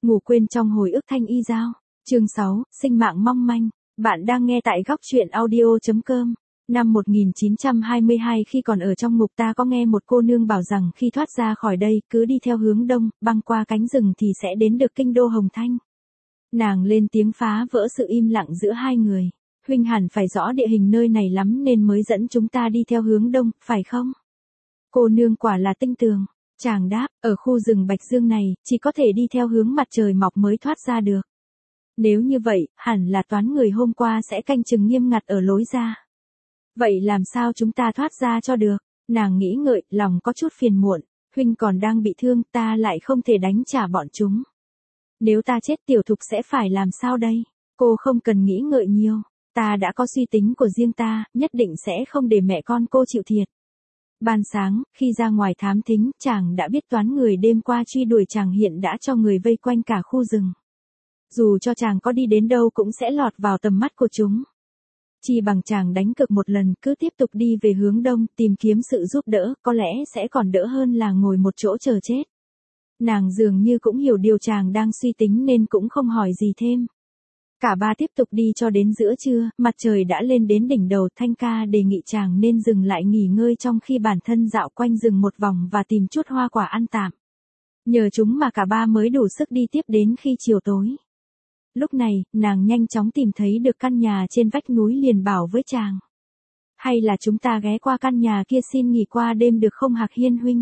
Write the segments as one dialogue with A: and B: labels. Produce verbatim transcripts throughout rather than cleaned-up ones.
A: Ngủ quên trong hồi ức thanh y dao. Chương sáu, sinh mạng mong manh. Bạn đang nghe tại góc truyện audio chấm com. Năm một nghìn chín trăm hai mươi hai khi còn ở trong ngục ta có nghe một cô nương bảo rằng khi thoát ra khỏi đây cứ đi theo hướng đông, băng qua cánh rừng thì sẽ đến được kinh đô Hồng Thanh. Nàng lên tiếng phá vỡ sự im lặng giữa hai người. Huynh hẳn phải rõ địa hình nơi này lắm nên mới dẫn chúng ta đi theo hướng đông, phải không? Cô nương quả là tinh tường. Chàng đáp, ở khu rừng Bạch Dương này, chỉ có thể đi theo hướng mặt trời mọc mới thoát ra được. Nếu như vậy, hẳn là toán người hôm qua sẽ canh chừng nghiêm ngặt ở lối ra. Vậy làm sao chúng ta thoát ra cho được? Nàng nghĩ ngợi, lòng có chút phiền muộn. Huynh còn đang bị thương, ta lại không thể đánh trả bọn chúng. Nếu ta chết Tiểu Thục sẽ phải làm sao đây? Cô không cần nghĩ ngợi nhiều. Ta đã có suy tính của riêng ta, nhất định sẽ không để mẹ con cô chịu thiệt. Ban sáng, khi ra ngoài thám thính, chàng đã biết toán người đêm qua truy đuổi chàng hiện đã cho người vây quanh cả khu rừng. Dù cho chàng có đi đến đâu cũng sẽ lọt vào tầm mắt của chúng. Chỉ bằng chàng đánh cược một lần, cứ tiếp tục đi về hướng đông, tìm kiếm sự giúp đỡ, có lẽ sẽ còn đỡ hơn là ngồi một chỗ chờ chết. Nàng dường như cũng hiểu điều chàng đang suy tính nên cũng không hỏi gì thêm. Cả ba tiếp tục đi cho đến giữa trưa, mặt trời đã lên đến đỉnh đầu. Thanh ca đề nghị chàng nên dừng lại nghỉ ngơi trong khi bản thân dạo quanh rừng một vòng và tìm chút hoa quả ăn tạm. Nhờ chúng mà cả ba mới đủ sức đi tiếp đến khi chiều tối. Lúc này, nàng nhanh chóng tìm thấy được căn nhà trên vách núi liền bảo với chàng. Hay là chúng ta ghé qua căn nhà kia xin nghỉ qua đêm được không Hạc Hiên huynh?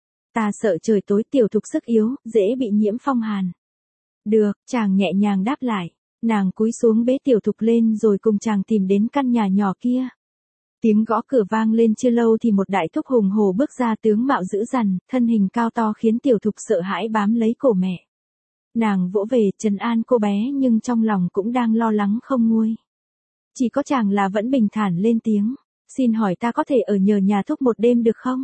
A: Ta sợ trời tối Tiểu Thục sức yếu, dễ bị nhiễm phong hàn. Được, chàng nhẹ nhàng đáp lại. Nàng cúi xuống bế Tiểu Thục lên rồi cùng chàng tìm đến căn nhà nhỏ kia. Tiếng gõ cửa vang lên chưa lâu thì một đại thúc hùng hổ bước ra, tướng mạo dữ dằn, thân hình cao to khiến Tiểu Thục sợ hãi bám lấy cổ mẹ. Nàng vỗ về trấn an cô bé nhưng trong lòng cũng đang lo lắng không nguôi. Chỉ có chàng là vẫn bình thản lên tiếng. Xin hỏi ta có thể ở nhờ nhà thúc một đêm được không?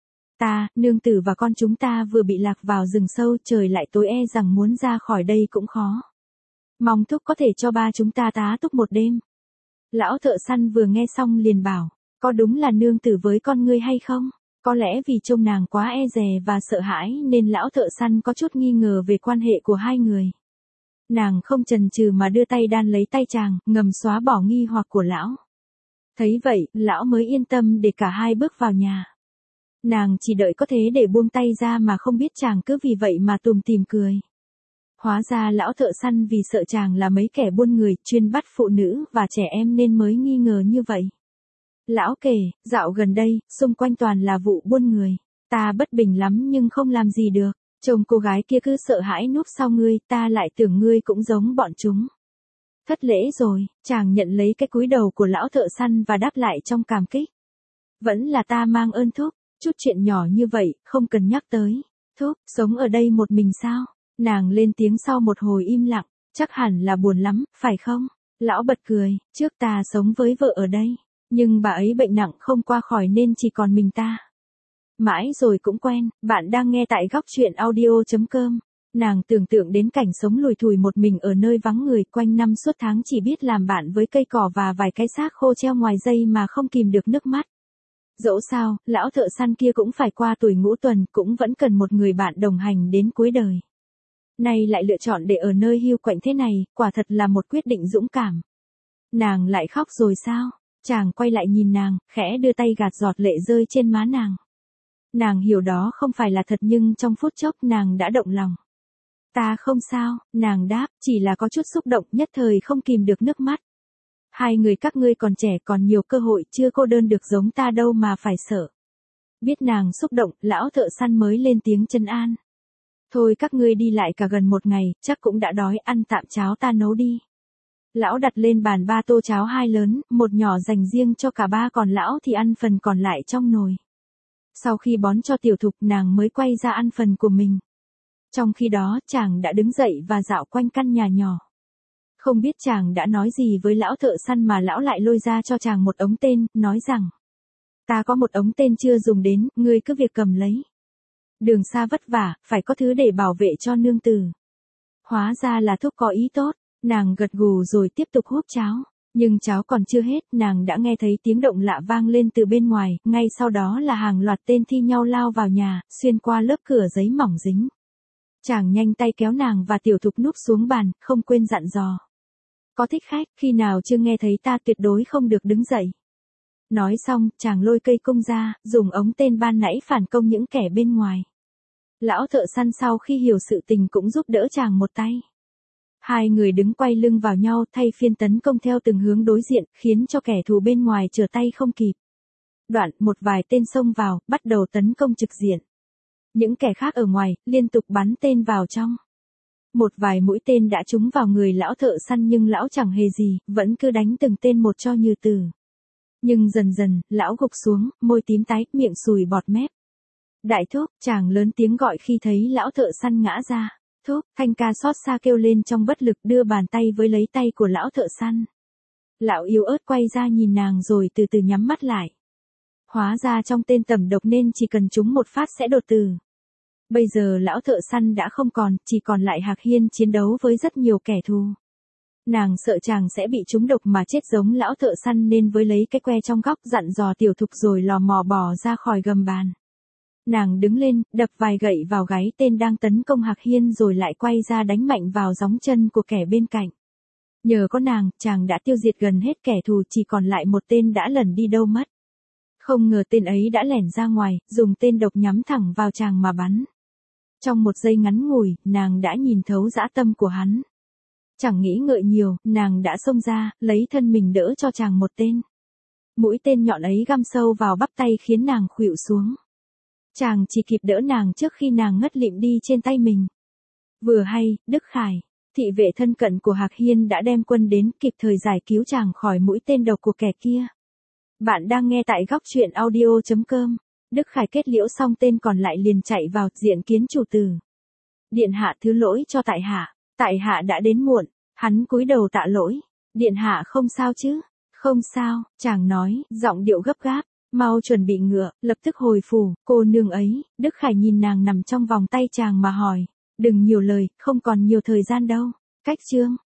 A: Ta, nương tử và con chúng ta vừa bị lạc vào rừng sâu, trời lại tối e rằng muốn ra khỏi đây cũng khó. Mong thúc có thể cho ba chúng ta tá túc một đêm. Lão thợ săn vừa nghe xong liền bảo, có đúng là nương tử với con ngươi hay không? Có lẽ vì trông nàng quá e dè và sợ hãi nên lão thợ săn có chút nghi ngờ về quan hệ của hai người. Nàng không chần chừ mà đưa tay đan lấy tay chàng, ngầm xóa bỏ nghi hoặc của lão. Thấy vậy, lão mới yên tâm để cả hai bước vào nhà. Nàng chỉ đợi có thế để buông tay ra mà không biết chàng cứ vì vậy mà tùm tìm cười. Hóa ra lão thợ săn vì sợ chàng là mấy kẻ buôn người, chuyên bắt phụ nữ và trẻ em nên mới nghi ngờ như vậy. Lão kể, dạo gần đây, xung quanh toàn là vụ buôn người. Ta bất bình lắm nhưng không làm gì được. Chồng cô gái kia cứ sợ hãi núp sau ngươi, ta lại tưởng ngươi cũng giống bọn chúng. Thất lễ rồi, chàng nhận lấy cái cúi đầu của lão thợ săn và đáp lại trong cảm kích. Vẫn là ta mang ơn thúc, chút chuyện nhỏ như vậy, không cần nhắc tới. Thúc, sống ở đây một mình sao? Nàng lên tiếng sau một hồi im lặng, chắc hẳn là buồn lắm, phải không? Lão bật cười, trước ta sống với vợ ở đây, nhưng bà ấy bệnh nặng không qua khỏi nên chỉ còn mình ta. Mãi rồi cũng quen, bạn đang nghe tại góc truyện audio chấm com. Nàng tưởng tượng đến cảnh sống lủi thủi một mình ở nơi vắng người, quanh năm suốt tháng chỉ biết làm bạn với cây cỏ và vài cái xác khô treo ngoài dây mà không kìm được nước mắt. Dẫu sao, lão thợ săn kia cũng phải qua tuổi ngũ tuần, cũng vẫn cần một người bạn đồng hành đến cuối đời. Nay lại lựa chọn để ở nơi hiu quạnh thế này, quả thật là một quyết định dũng cảm. Nàng lại khóc rồi sao? Chàng quay lại nhìn nàng, khẽ đưa tay gạt giọt lệ rơi trên má nàng. Nàng hiểu đó không phải là thật nhưng trong phút chốc nàng đã động lòng. Ta không sao, nàng đáp, chỉ là có chút xúc động, nhất thời không kìm được nước mắt. Hai người các ngươi còn trẻ, còn nhiều cơ hội, chưa cô đơn được giống ta đâu mà phải sợ. Biết nàng xúc động, lão thợ săn mới lên tiếng trấn an. Thôi các ngươi đi lại cả gần một ngày, chắc cũng đã đói, ăn tạm cháo ta nấu đi. Lão đặt lên bàn ba tô cháo hai lớn, một nhỏ dành riêng cho cả ba, còn lão thì ăn phần còn lại trong nồi. Sau khi bón cho Tiểu Thục, nàng mới quay ra ăn phần của mình. Trong khi đó, chàng đã đứng dậy và dạo quanh căn nhà nhỏ. Không biết chàng đã nói gì với lão thợ săn mà lão lại lôi ra cho chàng một ống tên, nói rằng: ta có một ống tên chưa dùng đến, ngươi cứ việc cầm lấy. Đường xa vất vả, phải có thứ để bảo vệ cho nương tử. Hóa ra là thúc có ý tốt, nàng gật gù rồi tiếp tục húp cháo. Nhưng cháo còn chưa hết, nàng đã nghe thấy tiếng động lạ vang lên từ bên ngoài, ngay sau đó là hàng loạt tên thi nhau lao vào nhà, xuyên qua lớp cửa giấy mỏng dính. Chàng nhanh tay kéo nàng và Tiểu Thục núp xuống bàn, không quên dặn dò. Có thích khách, khi nào chưa nghe thấy ta tuyệt đối không được đứng dậy. Nói xong, chàng lôi cây cung ra, dùng ống tên ban nãy phản công những kẻ bên ngoài. Lão thợ săn sau khi hiểu sự tình cũng giúp đỡ chàng một tay. Hai người đứng quay lưng vào nhau thay phiên tấn công theo từng hướng đối diện, khiến cho kẻ thù bên ngoài trở tay không kịp. Đoạn, một vài tên xông vào, bắt đầu tấn công trực diện. Những kẻ khác ở ngoài, liên tục bắn tên vào trong. Một vài mũi tên đã trúng vào người lão thợ săn nhưng lão chẳng hề gì, vẫn cứ đánh từng tên một cho như từ. Nhưng dần dần, lão gục xuống, môi tím tái, miệng sùi bọt mép. Đại thúc, chàng lớn tiếng gọi khi thấy lão thợ săn ngã ra. Thúc, Thanh ca xót xa kêu lên trong bất lực đưa bàn tay với lấy tay của lão thợ săn. Lão yếu ớt quay ra nhìn nàng rồi từ từ nhắm mắt lại. Hóa ra trong tên tẩm độc nên chỉ cần trúng một phát sẽ đột tử. Bây giờ lão thợ săn đã không còn, chỉ còn lại Hạc Hiên chiến đấu với rất nhiều kẻ thù. Nàng sợ chàng sẽ bị trúng độc mà chết giống lão thợ săn nên với lấy cái que trong góc dặn dò Tiểu Thục rồi lò mò bò ra khỏi gầm bàn. Nàng đứng lên, đập vài gậy vào gáy tên đang tấn công Hạc Hiên rồi lại quay ra đánh mạnh vào gióng chân của kẻ bên cạnh. Nhờ có nàng, chàng đã tiêu diệt gần hết kẻ thù, chỉ còn lại một tên đã lẩn đi đâu mất. Không ngờ tên ấy đã lẻn ra ngoài, dùng tên độc nhắm thẳng vào chàng mà bắn. Trong một giây ngắn ngủi, nàng đã nhìn thấu dã tâm của hắn. Chẳng nghĩ ngợi nhiều, nàng đã xông ra, lấy thân mình đỡ cho chàng một tên. Mũi tên nhọn ấy găm sâu vào bắp tay khiến nàng khuỵu xuống. Chàng chỉ kịp đỡ nàng trước khi nàng ngất lịm đi trên tay mình. Vừa hay, Đức Khải, thị vệ thân cận của Hạc Hiên đã đem quân đến kịp thời giải cứu chàng khỏi mũi tên độc của kẻ kia. Bạn đang nghe tại góc truyện audio chấm com. Đức Khải kết liễu xong tên còn lại liền chạy vào diện kiến chủ tử. Điện hạ thứ lỗi cho tại hạ, tại hạ đã đến muộn, hắn cúi đầu tạ lỗi. Điện hạ không sao chứ? Không sao, chàng nói, giọng điệu gấp gáp. Mau chuẩn bị ngựa, lập tức hồi phủ, cô nương ấy. Đức Khải nhìn nàng nằm trong vòng tay chàng mà hỏi. Đừng nhiều lời, không còn nhiều thời gian đâu. Cách chương.